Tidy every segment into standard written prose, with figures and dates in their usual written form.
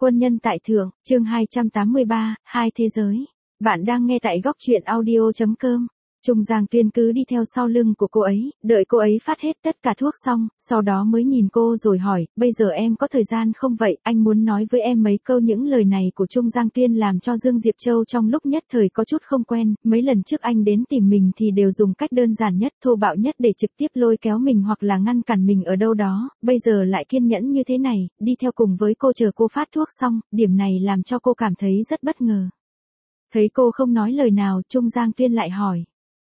Quân nhân tại thượng, chương 283, hai thế giới. Bạn đang nghe tại góc truyện audio.com. Trung Giang Tuyên cứ đi theo sau lưng của cô ấy, đợi cô ấy phát hết tất cả thuốc xong, sau đó mới nhìn cô rồi hỏi, bây giờ em có thời gian không vậy, anh muốn nói với em mấy câu. Những lời này của Trung Giang Tuyên làm cho Dương Diệp Châu trong lúc nhất thời có chút không quen, mấy lần trước anh đến tìm mình thì đều dùng cách đơn giản nhất, thô bạo nhất để trực tiếp lôi kéo mình hoặc là ngăn cản mình ở đâu đó, bây giờ lại kiên nhẫn như thế này, đi theo cùng với cô chờ cô phát thuốc xong, điểm này làm cho cô cảm thấy rất bất ngờ. Thấy cô không nói lời nào, Trung Giang Tuyên lại hỏi.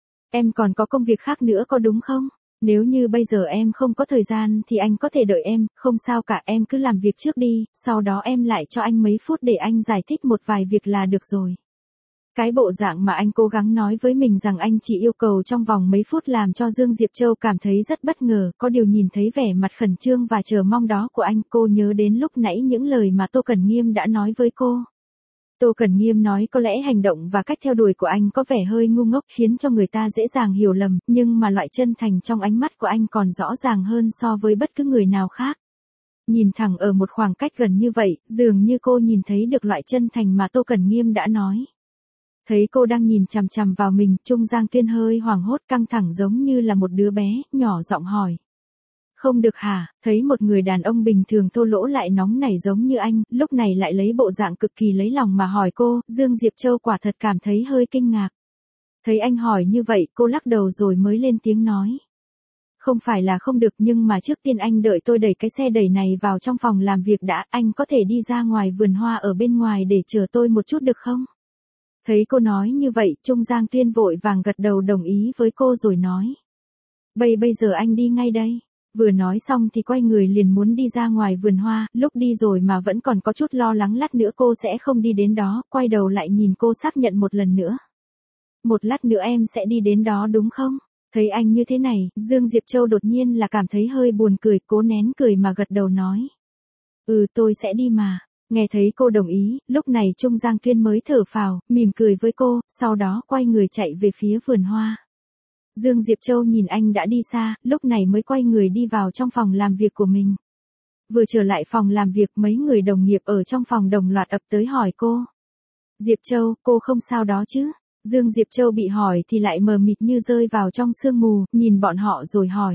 Em còn có công việc khác nữa có đúng không? Nếu như bây giờ em không có thời gian thì anh có thể đợi em, không sao cả, em cứ làm việc trước đi, sau đó em lại cho anh mấy phút để anh giải thích một vài việc là được rồi. Cái bộ dạng mà anh cố gắng nói với mình rằng anh chỉ yêu cầu trong vòng mấy phút làm cho Dương Diệp Châu cảm thấy rất bất ngờ, có điều nhìn thấy vẻ mặt khẩn trương và chờ mong đó của anh, cô nhớ đến lúc nãy những lời mà Tô Cẩn Nghiêm đã nói với cô. Tô Cẩn Nghiêm nói có lẽ hành động và cách theo đuổi của anh có vẻ hơi ngu ngốc khiến cho người ta dễ dàng hiểu lầm, nhưng mà loại chân thành trong ánh mắt của anh còn rõ ràng hơn so với bất cứ người nào khác. Nhìn thẳng ở một khoảng cách gần như vậy, dường như cô nhìn thấy được loại chân thành mà Tô Cẩn Nghiêm đã nói. Thấy cô đang nhìn chằm chằm vào mình, Trung Giang Tuyên hơi hoảng hốt căng thẳng giống như là một đứa bé, nhỏ giọng hỏi. Không được hả? Thấy một người đàn ông bình thường thô lỗ lại nóng nảy giống như anh, lúc này lại lấy bộ dạng cực kỳ lấy lòng mà hỏi cô, Dương Diệp Châu quả thật cảm thấy hơi kinh ngạc. Thấy anh hỏi như vậy, cô lắc đầu rồi mới lên tiếng nói. Không phải là không được nhưng mà trước tiên anh đợi tôi đẩy cái xe đẩy này vào trong phòng làm việc đã, anh có thể đi ra ngoài vườn hoa ở bên ngoài để chờ tôi một chút được không? Thấy cô nói như vậy, Trung Giang Tuyên vội vàng gật đầu đồng ý với cô rồi nói. Bây giờ anh đi ngay đây. Vừa nói xong thì quay người liền muốn đi ra ngoài vườn hoa, lúc đi rồi mà vẫn còn có chút lo lắng lát nữa cô sẽ không đi đến đó, quay đầu lại nhìn cô xác nhận một lần nữa. Một lát nữa em sẽ đi đến đó đúng không? Thấy anh như thế này, Dương Diệp Châu đột nhiên là cảm thấy hơi buồn cười, cố nén cười mà gật đầu nói. Tôi sẽ đi mà. Nghe thấy cô đồng ý, lúc này Trung Giang Tuyên mới thở phào, mỉm cười với cô, sau đó quay người chạy về phía vườn hoa. Dương Diệp Châu nhìn anh đã đi xa, lúc này mới quay người đi vào trong phòng làm việc của mình. Vừa trở lại phòng làm việc, mấy người đồng nghiệp ở trong phòng đồng loạt ập tới hỏi cô. Diệp Châu, cô không sao đó chứ? Dương Diệp Châu bị hỏi thì lại mờ mịt như rơi vào trong sương mù, nhìn bọn họ rồi hỏi.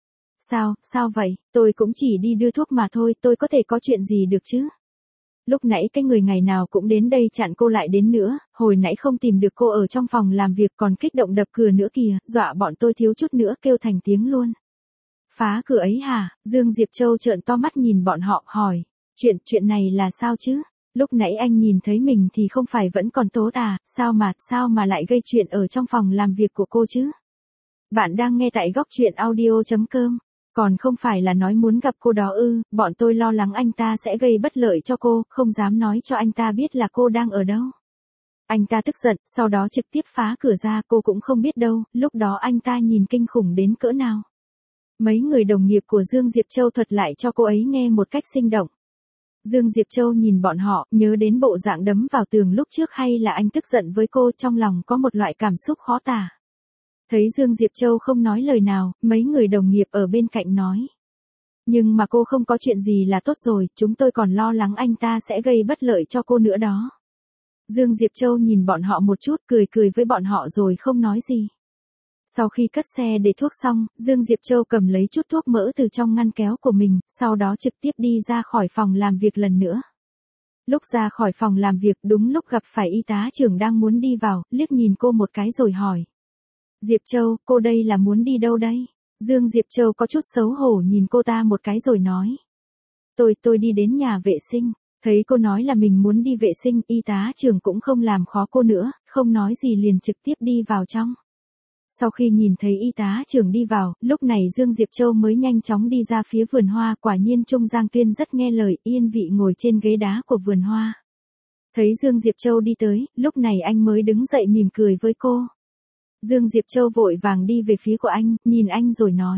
Sao vậy? Tôi cũng chỉ đi đưa thuốc mà thôi, tôi có thể có chuyện gì được chứ? Lúc nãy cái người ngày nào cũng đến đây chặn cô lại đến nữa, hồi nãy không tìm được cô ở trong phòng làm việc còn kích động đập cửa nữa kìa, dọa bọn tôi thiếu chút nữa kêu thành tiếng luôn. Phá cửa ấy hả? Dương Diệp Châu trợn to mắt nhìn bọn họ, hỏi. Chuyện này là sao chứ? Lúc nãy anh nhìn thấy mình thì không phải vẫn còn tốt à, sao mà lại gây chuyện ở trong phòng làm việc của cô chứ? Bạn đang nghe tại góc truyện audio.com. Còn không phải là nói muốn gặp cô đó bọn tôi lo lắng anh ta sẽ gây bất lợi cho cô, không dám nói cho anh ta biết là cô đang ở đâu. Anh ta tức giận, sau đó trực tiếp phá cửa ra, cô cũng không biết đâu, lúc đó anh ta nhìn kinh khủng đến cỡ nào. Mấy người đồng nghiệp của Dương Diệp Châu thuật lại cho cô ấy nghe một cách sinh động. Dương Diệp Châu nhìn bọn họ, nhớ đến bộ dạng đấm vào tường lúc trước hay là anh tức giận với cô, trong lòng có một loại cảm xúc khó tả. Thấy Dương Diệp Châu không nói lời nào, mấy người đồng nghiệp ở bên cạnh nói. Nhưng mà cô không có chuyện gì là tốt rồi, chúng tôi còn lo lắng anh ta sẽ gây bất lợi cho cô nữa đó. Dương Diệp Châu nhìn bọn họ một chút, cười với bọn họ rồi không nói gì. Sau khi cất xe để thuốc xong, Dương Diệp Châu cầm lấy chút thuốc mỡ từ trong ngăn kéo của mình, sau đó trực tiếp đi ra khỏi phòng làm việc lần nữa. Lúc ra khỏi phòng làm việc đúng lúc gặp phải y tá trưởng đang muốn đi vào, liếc nhìn cô một cái rồi hỏi. Diệp Châu, cô đây là muốn đi đâu đây? Dương Diệp Châu có chút xấu hổ nhìn cô ta một cái rồi nói. Tôi đi đến nhà vệ sinh. Thấy cô nói là mình muốn đi vệ sinh, y tá trưởng cũng không làm khó cô nữa, không nói gì liền trực tiếp đi vào trong. Sau khi nhìn thấy y tá trưởng đi vào, lúc này Dương Diệp Châu mới nhanh chóng đi ra phía vườn hoa, quả nhiên Trung Giang Tuyên rất nghe lời, yên vị ngồi trên ghế đá của vườn hoa. Thấy Dương Diệp Châu đi tới, lúc này anh mới đứng dậy mỉm cười với cô. Dương Diệp Châu vội vàng đi về phía của anh, nhìn anh rồi nói.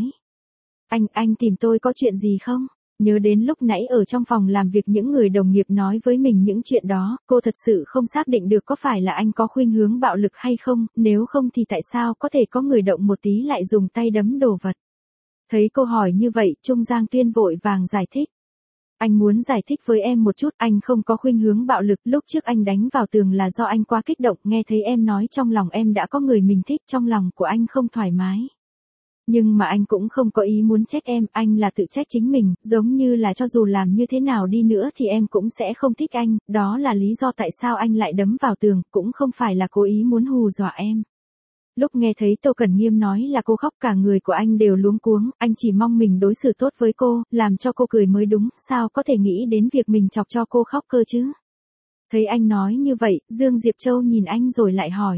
Anh tìm tôi có chuyện gì không? Nhớ đến lúc nãy ở trong phòng làm việc những người đồng nghiệp nói với mình những chuyện đó, cô thật sự không xác định được có phải là anh có khuynh hướng bạo lực hay không, nếu không thì tại sao có thể có người động một tí lại dùng tay đấm đồ vật. Thấy cô hỏi như vậy, Trung Giang Tuyên vội vàng giải thích. anh muốn giải thích với em một chút, anh không có khuynh hướng bạo lực, lúc trước anh đánh vào tường là do anh quá kích động, nghe thấy em nói trong lòng em đã có người mình thích, trong lòng của anh không thoải mái. Nhưng mà anh cũng không có ý muốn trách em, anh là tự trách chính mình, giống như là cho dù làm như thế nào đi nữa thì em cũng sẽ không thích anh, đó là lý do tại sao anh lại đấm vào tường, cũng không phải là cố ý muốn hù dọa em. Lúc nghe thấy Tô Cẩn Nghiêm nói là cô khóc cả người của anh đều luống cuống, anh chỉ mong mình đối xử tốt với cô, làm cho cô cười mới đúng, sao có thể nghĩ đến việc mình chọc cho cô khóc cơ chứ. Thấy anh nói như vậy, Dương Diệp Châu nhìn anh rồi lại hỏi.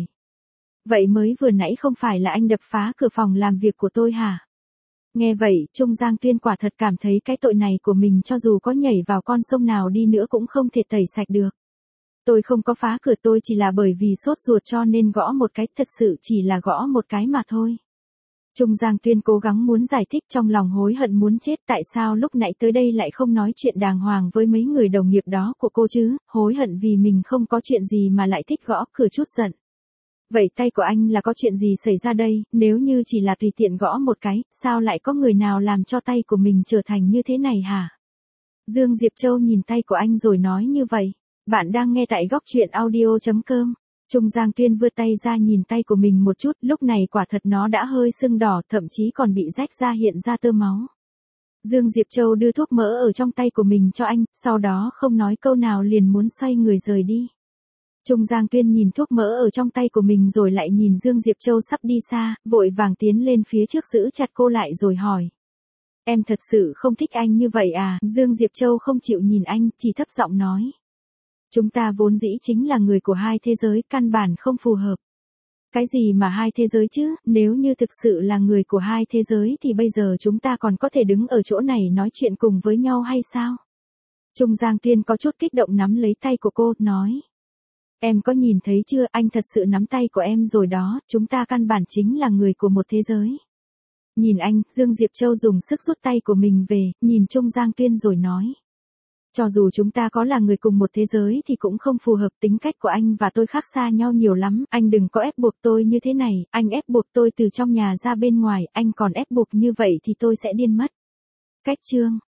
Vậy mới vừa nãy không phải là anh đập phá cửa phòng làm việc của tôi hả? Nghe vậy, Trung Giang Tuyên quả thật cảm thấy cái tội này của mình cho dù có nhảy vào con sông nào đi nữa cũng không thể tẩy sạch được. Tôi không có phá cửa, tôi chỉ là bởi vì sốt ruột cho nên gõ một cái, thật sự chỉ là gõ một cái mà thôi. Trung Giang Tuyên cố gắng muốn giải thích, trong lòng hối hận muốn chết, tại sao lúc nãy tới đây lại không nói chuyện đàng hoàng với mấy người đồng nghiệp đó của cô chứ, hối hận vì mình không có chuyện gì mà lại thích gõ cửa chút giận. Vậy tay của anh là có chuyện gì xảy ra đây, nếu như chỉ là tùy tiện gõ một cái, sao lại có người nào làm cho tay của mình trở thành như thế này hả? Dương Diệp Châu nhìn tay của anh rồi nói như vậy. Bạn đang nghe tại góc truyện audio.com. Trung Giang Tuyên vươn tay ra nhìn tay của mình một chút, lúc này quả thật nó đã hơi sưng đỏ, thậm chí còn bị rách ra hiện ra tơ máu. Dương Diệp Châu đưa thuốc mỡ ở trong tay của mình cho anh, sau đó không nói câu nào liền muốn xoay người rời đi. Trung Giang Tuyên nhìn thuốc mỡ ở trong tay của mình rồi lại nhìn Dương Diệp Châu sắp đi xa, vội vàng tiến lên phía trước giữ chặt cô lại rồi hỏi. Em thật sự không thích anh như vậy à? Dương Diệp Châu không chịu nhìn anh, chỉ thấp giọng nói. Chúng ta vốn dĩ chính là người của hai thế giới, căn bản không phù hợp. Cái gì mà hai thế giới chứ, nếu như thực sự là người của hai thế giới thì bây giờ chúng ta còn có thể đứng ở chỗ này nói chuyện cùng với nhau hay sao? Trung Giang Tuyên có chút kích động nắm lấy tay của cô, nói. Em có nhìn thấy chưa, anh thật sự nắm tay của em rồi đó, chúng ta căn bản chính là người của một thế giới. Nhìn anh, Dương Diệp Châu dùng sức rút tay của mình về, nhìn Trung Giang Tuyên rồi nói. Cho dù chúng ta có là người cùng một thế giới thì cũng không phù hợp, tính cách của anh và tôi khác xa nhau nhiều lắm, anh đừng có ép buộc tôi như thế này, anh ép buộc tôi từ trong nhà ra bên ngoài, anh còn ép buộc như vậy thì tôi sẽ điên mất. Cách chương